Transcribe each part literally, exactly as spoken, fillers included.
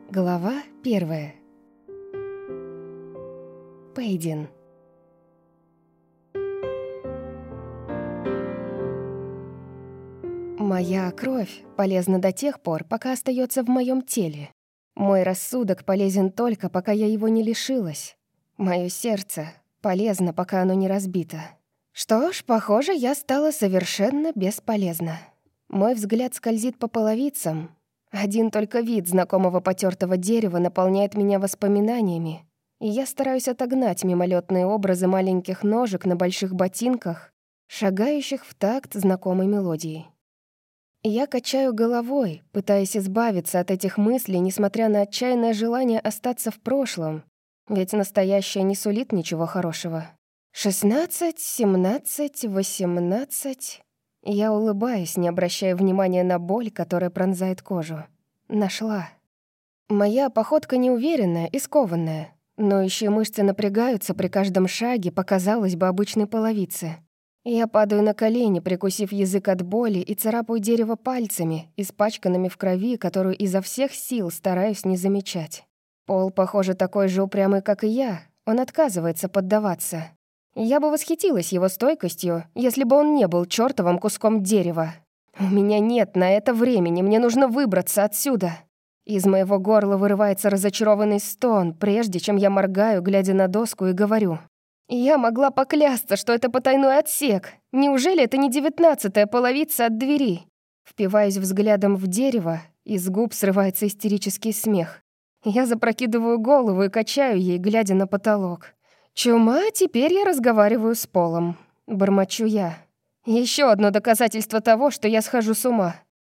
Глава первая. Пейдин. Моя кровь полезна до тех пор, пока остается в моем теле. Мой рассудок полезен только, пока я его не лишилась. Мое сердце полезно, пока оно не разбито. Что ж, похоже, я стала совершенно бесполезна. Мой взгляд скользит по половицам. Один только вид знакомого потертого дерева наполняет меня воспоминаниями, и я стараюсь отогнать мимолетные образы маленьких ножек на больших ботинках, шагающих в такт знакомой мелодии. Я качаю головой, пытаясь избавиться от этих мыслей, несмотря на отчаянное желание остаться в прошлом, ведь настоящее не сулит ничего хорошего. Шестнадцать, семнадцать, восемнадцать... Я улыбаюсь, не обращая внимания на боль, которая пронзает кожу. Нашла. Моя походка неуверенная и скованная. Ноющие мышцы напрягаются при каждом шаге по, казалось бы, обычной половице. Я падаю на колени, прикусив язык от боли, и царапаю дерево пальцами, испачканными в крови, которую изо всех сил стараюсь не замечать. Пол, похоже, такой же упрямый, как и я. Он отказывается поддаваться. Я бы восхитилась его стойкостью, если бы он не был чёртовым куском дерева. У меня нет на это времени, мне нужно выбраться отсюда. Из моего горла вырывается разочарованный стон, прежде чем я моргаю, глядя на доску, и говорю: «Я могла поклясться, что это потайной отсек. Неужели это не девятнадцатая половица от двери?» Впиваюсь взглядом в дерево, из губ срывается истерический смех. Я запрокидываю голову и качаю ей, глядя на потолок. «Чума, теперь я разговариваю с полом», — бормочу я. Еще одно доказательство того, что я схожу с ума.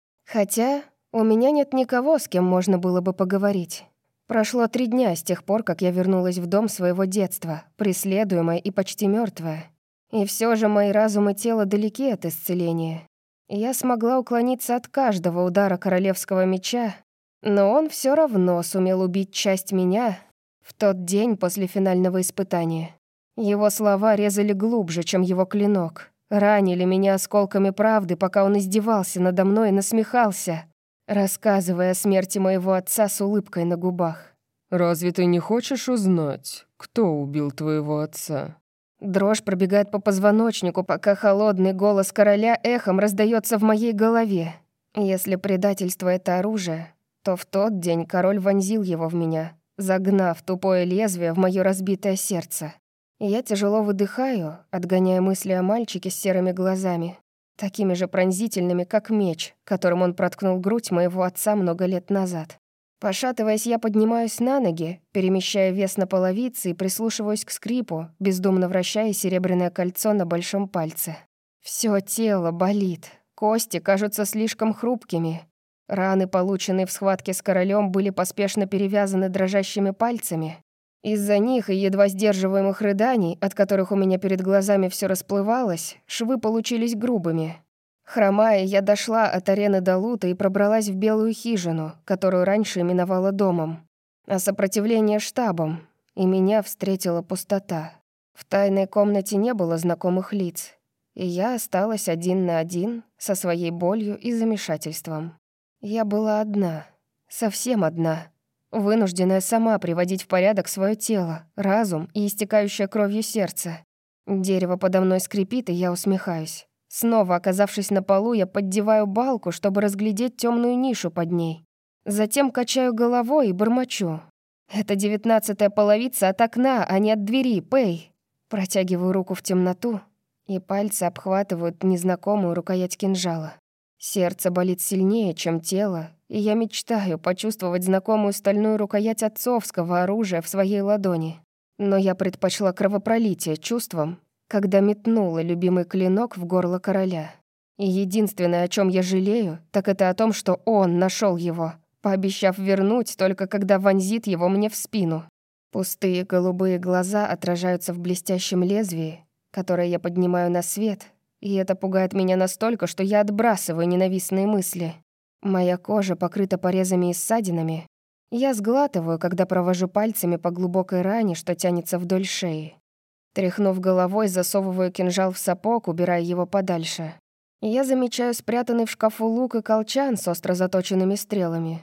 Хотя у меня нет никого, с кем можно было бы поговорить. Прошло три дня с тех пор, как я вернулась в дом своего детства, преследуемая и почти мертвая. И все же мои разум и тело далеки от исцеления. Я смогла уклониться от каждого удара королевского меча, но он все равно сумел убить часть меня в тот день после финального испытания. Его слова резали глубже, чем его клинок, ранили меня осколками правды, пока он издевался надо мной и насмехался, рассказывая о смерти моего отца с улыбкой на губах. «Разве ты не хочешь узнать, кто убил твоего отца?» Дрожь пробегает по позвоночнику, пока холодный голос короля эхом раздается в моей голове. Если предательство — это оружие, то в тот день король вонзил его в меня, загнав тупое лезвие в моё разбитое сердце. Я тяжело выдыхаю, отгоняя мысли о мальчике с серыми глазами, такими же пронзительными, как меч, которым он проткнул грудь моего отца много лет назад. Пошатываясь, я поднимаюсь на ноги, перемещая вес на половице и прислушиваюсь к скрипу, бездумно вращая серебряное кольцо на большом пальце. Всё тело болит, кости кажутся слишком хрупкими. Раны, полученные в схватке с королем, были поспешно перевязаны дрожащими пальцами. Из-за них и едва сдерживаемых рыданий, от которых у меня перед глазами все расплывалось, швы получились грубыми. Хромая, я дошла от арены до лута и пробралась в белую хижину, которую раньше именовала домом, а сопротивление — штабом, и меня встретила пустота. В тайной комнате не было знакомых лиц, и я осталась один на один со своей болью и замешательством. Я была одна, совсем одна, вынужденная сама приводить в порядок свое тело, разум и истекающее кровью сердце. Дерево подо мной скрипит, и я усмехаюсь. Снова оказавшись на полу, я поддеваю балку, чтобы разглядеть темную нишу под ней. Затем качаю головой и бормочу: «Это девятнадцатая половица от окна, а не от двери, Пэй!» Протягиваю руку в темноту, и пальцы обхватывают незнакомую рукоять кинжала. Сердце болит сильнее, чем тело, и я мечтаю почувствовать знакомую стальную рукоять отцовского оружия в своей ладони. Но я предпочла кровопролитие чувствам, когда метнула любимый клинок в горло короля. И единственное, о чем я жалею, так это о том, что он нашел его, пообещав вернуть только когда вонзит его мне в спину. Пустые голубые глаза отражаются в блестящем лезвии, которое я поднимаю на свет, и это пугает меня настолько, что я отбрасываю ненавистные мысли. Моя кожа покрыта порезами и ссадинами. Я сглатываю, когда провожу пальцами по глубокой ране, что тянется вдоль шеи. Тряхнув головой, засовываю кинжал в сапог, убирая его подальше. Я замечаю спрятанный в шкафу лук и колчан с остро заточенными стрелами.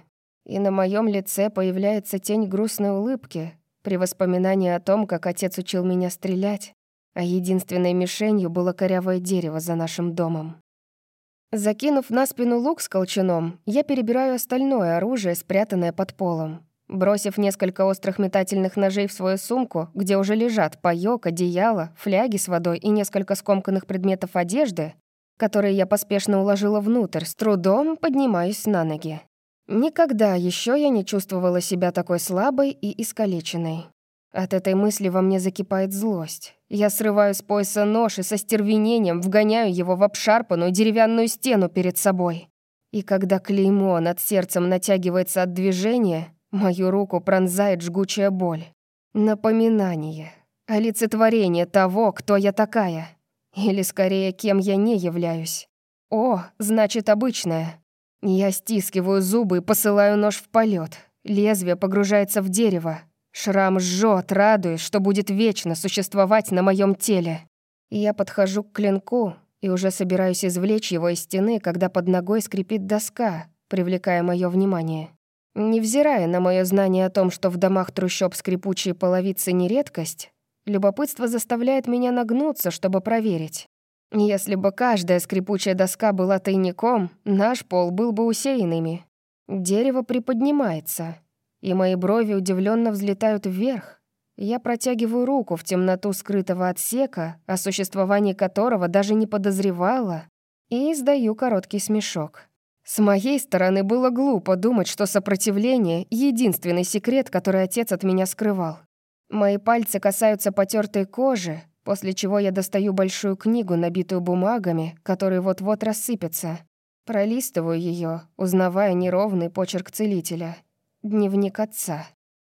и на моем лице появляется тень грустной улыбки при воспоминании о том, как отец учил меня стрелять, а единственной мишенью было корявое дерево за нашим домом. Закинув на спину лук с колчаном, я перебираю остальное оружие, спрятанное под полом. Бросив несколько острых метательных ножей в свою сумку, где уже лежат паёк, одеяло, фляги с водой и несколько скомканных предметов одежды, которые я поспешно уложила внутрь, с трудом поднимаюсь на ноги. Никогда еще я не чувствовала себя такой слабой и искалеченной. От этой мысли во мне закипает злость. Я срываю с пояса нож и со стервенением вгоняю его в обшарпанную деревянную стену перед собой. И когда клеймо над сердцем натягивается от движения, мою руку пронзает жгучая боль. Напоминание, олицетворение того, кто я такая. Или, скорее, кем я не являюсь. О, значит, обычная. Я стискиваю зубы и посылаю нож в полет. Лезвие погружается в дерево. Шрам жжет, радуясь, что будет вечно существовать на моем теле. Я подхожу к клинку и уже собираюсь извлечь его из стены, когда под ногой скрипит доска, привлекая мое внимание. Невзирая на мое знание о том, что в домах трущоб скрипучие половицы не редкость, любопытство заставляет меня нагнуться, чтобы проверить. Если бы каждая скрипучая доска была тайником, наш пол был бы усеян ими. Дерево приподнимается, и мои брови удивленно взлетают вверх. Я протягиваю руку в темноту скрытого отсека, о существовании которого даже не подозревала, и издаю короткий смешок. С моей стороны было глупо думать, что сопротивление — единственный секрет, который отец от меня скрывал. Мои пальцы касаются потертой кожи, после чего я достаю большую книгу, набитую бумагами, которые вот-вот рассыпятся. Пролистываю ее, узнавая неровный почерк целителя. Дневник отца.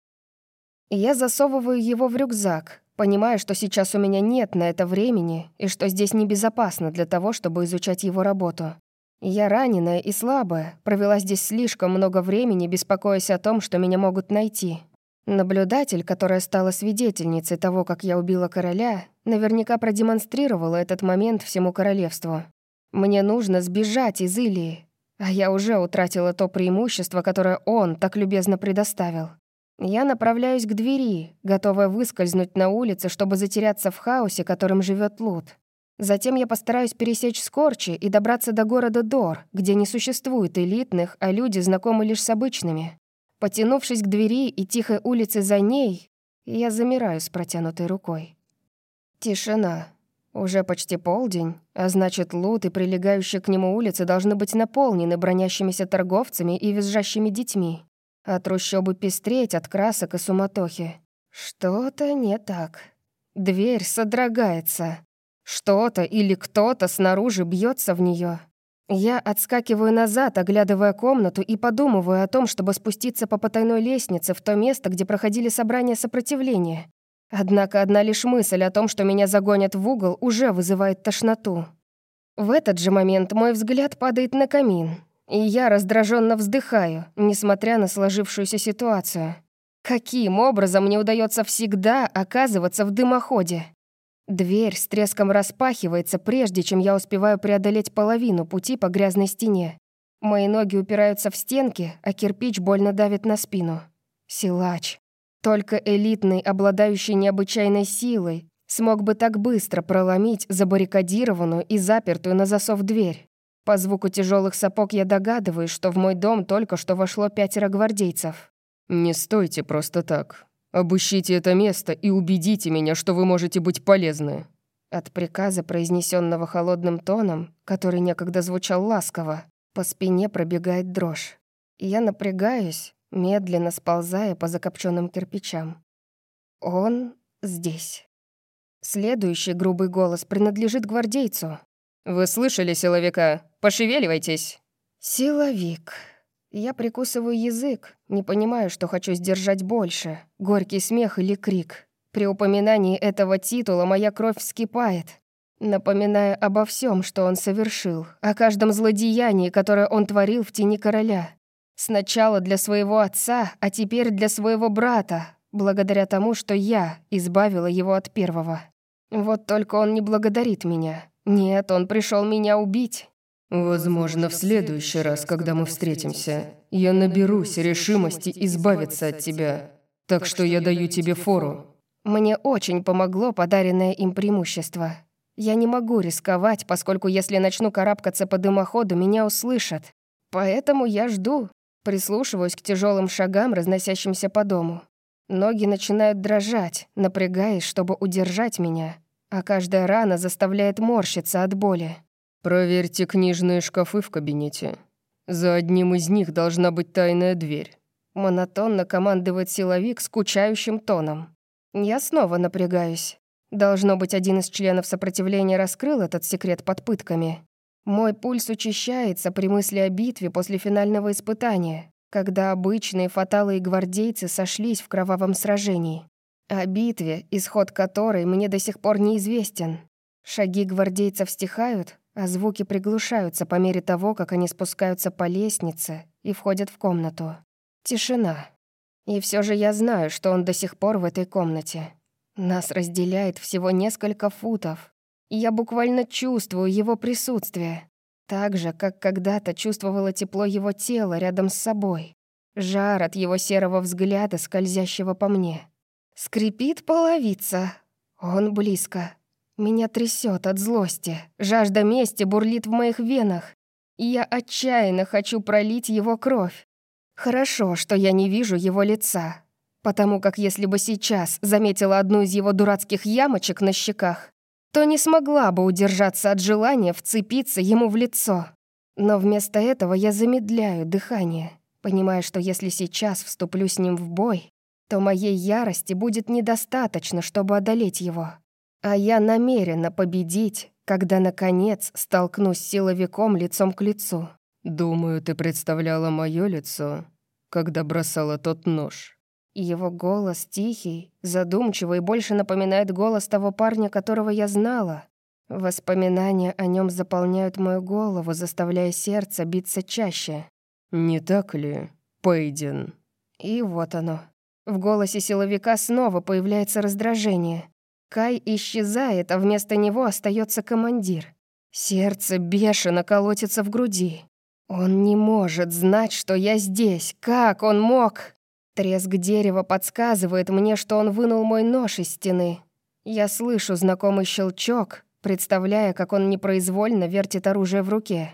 Я засовываю его в рюкзак, понимая, что сейчас у меня нет на это времени и что здесь небезопасно для того, чтобы изучать его работу. Я раненая и слабая, провела здесь слишком много времени, беспокоясь о том, что меня могут найти. Наблюдатель, которая стала свидетельницей того, как я убила короля, наверняка продемонстрировала этот момент всему королевству. Мне нужно сбежать из Илии, а я уже утратила то преимущество, которое он так любезно предоставил. Я направляюсь к двери, готовая выскользнуть на улице, чтобы затеряться в хаосе, которым живет Лут. Затем я постараюсь пересечь Скорчи и добраться до города Дор, где не существует элитных, а люди знакомы лишь с обычными. Потянувшись к двери и тихой улице за ней, я замираю с протянутой рукой. Тишина. Уже почти полдень, а значит, Лут и прилегающие к нему улицы должны быть наполнены бронящимися торговцами и визжащими детьми, а трущобы пестреть от красок и суматохи. Что-то не так. Дверь содрогается. Что-то или кто-то снаружи бьется в нее. Я отскакиваю назад, оглядывая комнату, и подумываю о том, чтобы спуститься по потайной лестнице в то место, где проходили собрания сопротивления. Однако одна лишь мысль о том, что меня загонят в угол, уже вызывает тошноту. В этот же момент мой взгляд падает на камин, и я раздраженно вздыхаю, несмотря на сложившуюся ситуацию. Каким образом мне удается всегда оказываться в дымоходе? Дверь с треском распахивается, прежде чем я успеваю преодолеть половину пути по грязной стене. Мои ноги упираются в стенки, а кирпич больно давит на спину. Силач. Только элитный, обладающий необычайной силой, смог бы так быстро проломить забаррикадированную и запертую на засов дверь. По звуку тяжелых сапог я догадываюсь, что в мой дом только что вошло пятеро гвардейцев. «Не стойте просто так. Обыщите это место и убедите меня, что вы можете быть полезны». От приказа, произнесенного холодным тоном, который некогда звучал ласково, по спине пробегает дрожь. Я напрягаюсь, медленно сползая по закопченным кирпичам. Он здесь. Следующий грубый голос принадлежит гвардейцу. «Вы слышали силовика? Пошевеливайтесь!» «Силовик». Я прикусываю язык, не понимаю, что хочу сдержать больше, горький смех или крик. При упоминании этого титула моя кровь вскипает, напоминая обо всем, что он совершил, о каждом злодеянии, которое он творил в тени короля. Сначала для своего отца, а теперь для своего брата, благодаря тому, что я избавила его от первого. Вот только он не благодарит меня. Нет, он пришел меня убить. Возможно, в следующий раз, когда мы встретимся, я наберусь решимости избавиться от тебя. Так что я даю тебе фору». Мне очень помогло подаренное им преимущество. Я не могу рисковать, поскольку если начну карабкаться по дымоходу, меня услышат. Поэтому я жду, прислушиваюсь к тяжелым шагам, разносящимся по дому. Ноги начинают дрожать, напрягаясь, чтобы удержать меня, а каждая рана заставляет морщиться от боли. «Проверьте книжные шкафы в кабинете. За одним из них должна быть тайная дверь». Монотонно командует силовик скучающим тоном. Я снова напрягаюсь. Должно быть, один из членов сопротивления раскрыл этот секрет под пытками. Мой пульс учащается при мысли о битве после финального испытания, когда обычные фаталы и гвардейцы сошлись в кровавом сражении. О битве, исход которой мне до сих пор неизвестен. Шаги гвардейцев стихают, а звуки приглушаются по мере того, как они спускаются по лестнице и входят в комнату. Тишина. И все же я знаю, что он до сих пор в этой комнате. Нас разделяет всего несколько футов. И я буквально чувствую его присутствие. Так же, как когда-то чувствовала тепло его тела рядом с собой. Жар от его серого взгляда, скользящего по мне. Скрипит половица. Он близко. Меня трясет от злости. Жажда мести бурлит в моих венах. И я отчаянно хочу пролить его кровь. Хорошо, что я не вижу его лица, потому как если бы сейчас заметила одну из его дурацких ямочек на щеках, то не смогла бы удержаться от желания вцепиться ему в лицо. Но вместо этого я замедляю дыхание, понимая, что если сейчас вступлю с ним в бой, то моей ярости будет недостаточно, чтобы одолеть его. А я намерена победить, когда, наконец, столкнусь с силовиком лицом к лицу. «Думаю, ты представляла мое лицо, когда бросала тот нож». Его голос тихий, задумчивый, больше напоминает голос того парня, которого я знала. Воспоминания о нем заполняют мою голову, заставляя сердце биться чаще. «Не так ли, Пейден?» И вот оно. В голосе силовика снова появляется раздражение. Кай исчезает, а вместо него остается командир. Сердце бешено колотится в груди. Он не может знать, что я здесь. Как он мог? Треск дерева подсказывает мне, что он вынул мой нож из стены. Я слышу знакомый щелчок, представляя, как он непроизвольно вертит оружие в руке.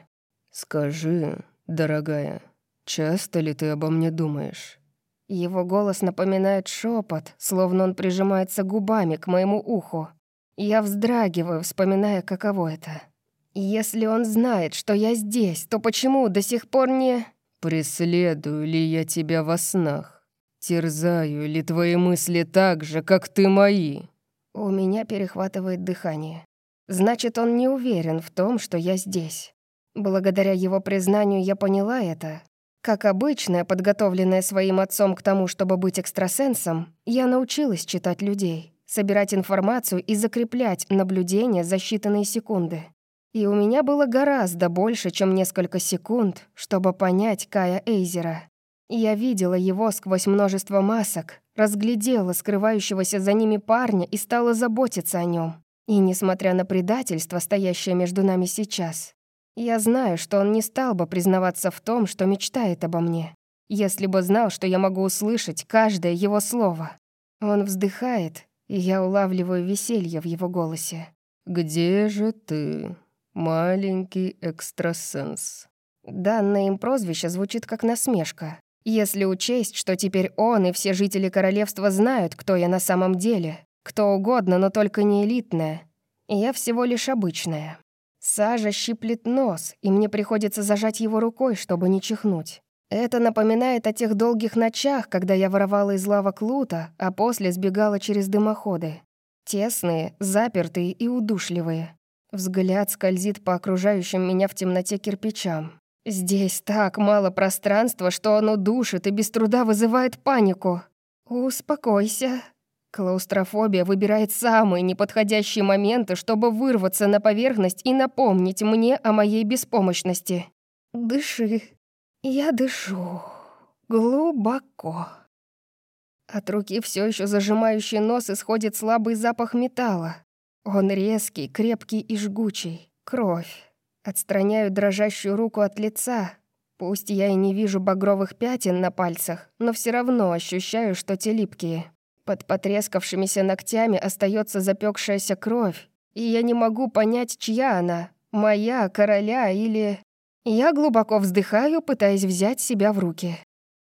«Скажи, дорогая, часто ли ты обо мне думаешь?» Его голос напоминает шепот, словно он прижимается губами к моему уху. Я вздрагиваю, вспоминая, каково это. Если он знает, что я здесь, то почему до сих пор не... «Преследую ли я тебя во снах? Терзаю ли твои мысли так же, как ты мои?» У меня перехватывает дыхание. Значит, он не уверен в том, что я здесь. Благодаря его признанию я поняла это. Как обычно, подготовленная своим отцом к тому, чтобы быть экстрасенсом, я научилась читать людей, собирать информацию и закреплять наблюдения за считанные секунды. И у меня было гораздо больше, чем несколько секунд, чтобы понять Кая Эйзера. Я видела его сквозь множество масок, разглядела скрывающегося за ними парня и стала заботиться о нем. И несмотря на предательство, стоящее между нами сейчас, я знаю, что он не стал бы признаваться в том, что мечтает обо мне, если бы знал, что я могу услышать каждое его слово. Он вздыхает, и я улавливаю веселье в его голосе. «Где же ты, маленький экстрасенс?» Данное им прозвище звучит как насмешка. Если учесть, что теперь он и все жители королевства знают, кто я на самом деле. Кто угодно, но только не элитная. И я всего лишь обычная. Сажа щиплет нос, и мне приходится зажать его рукой, чтобы не чихнуть. Это напоминает о тех долгих ночах, когда я воровала из лавок лута, а после сбегала через дымоходы. Тесные, запертые и удушливые. Взгляд скользит по окружающим меня в темноте кирпичам. Здесь так мало пространства, что оно душит и без труда вызывает панику. Успокойся. Клаустрофобия выбирает самые неподходящие моменты, чтобы вырваться на поверхность и напомнить мне о моей беспомощности. Дыши. Я дышу. Глубоко. От руки, все еще зажимающей нос, исходит слабый запах металла. Он резкий, крепкий и жгучий. Кровь. Отстраняю дрожащую руку от лица. Пусть я и не вижу багровых пятен на пальцах, но все равно ощущаю, что те липкие. Под потрескавшимися ногтями остается запекшаяся кровь, и я не могу понять, чья она, моя, короля или... Я глубоко вздыхаю, пытаясь взять себя в руки.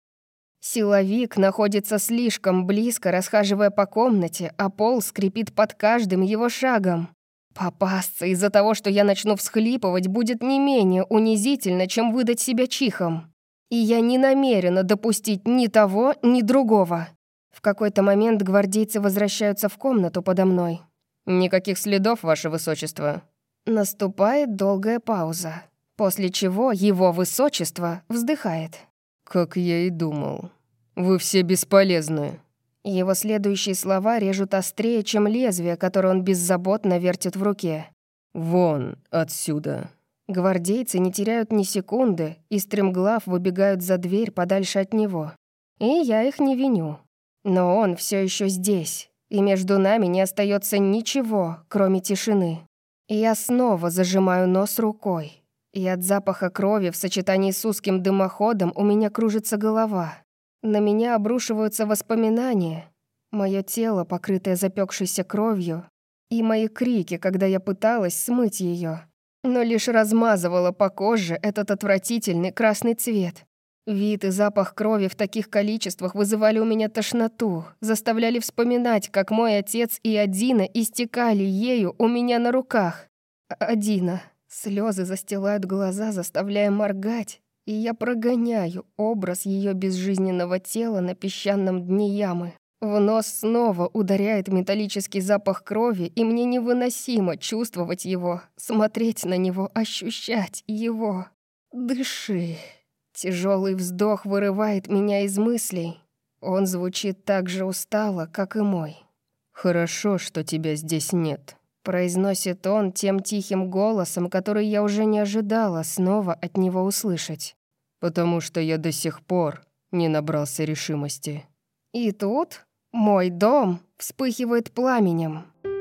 Силовик находится слишком близко, расхаживая по комнате, а пол скрипит под каждым его шагом. Попасться из-за того, что я начну всхлипывать, будет не менее унизительно, чем выдать себя чихом. И я не намерена допустить ни того, ни другого. В какой-то момент гвардейцы возвращаются в комнату подо мной. «Никаких следов, ваше высочество». Наступает долгая пауза, после чего его высочество вздыхает. «Как я и думал. Вы все бесполезны». Его следующие слова режут острее, чем лезвие, которое он беззаботно вертит в руке. «Вон отсюда». Гвардейцы не теряют ни секунды и стремглав выбегают за дверь подальше от него. И я их не виню. Но он все еще здесь, и между нами не остается ничего, кроме тишины. И я снова зажимаю нос рукой. И от запаха крови в сочетании с узким дымоходом у меня кружится голова. На меня обрушиваются воспоминания. Мое тело, покрытое запекшейся кровью, и мои крики, когда я пыталась смыть ее, но лишь размазывала по коже этот отвратительный красный цвет. Вид и запах крови в таких количествах вызывали у меня тошноту, заставляли вспоминать, как мой отец и Адина истекали ею у меня на руках. Адина. Слезы застилают глаза, заставляя моргать, и я прогоняю образ ее безжизненного тела на песчаном дне ямы. В нос снова ударяет металлический запах крови, и мне невыносимо чувствовать его, смотреть на него, ощущать его. «Дыши». Тяжелый вздох вырывает меня из мыслей. Он звучит так же устало, как и мой. «Хорошо, что тебя здесь нет», — произносит он тем тихим голосом, который я уже не ожидала снова от него услышать. «Потому что я до сих пор не набрался решимости». И тут мой дом вспыхивает пламенем.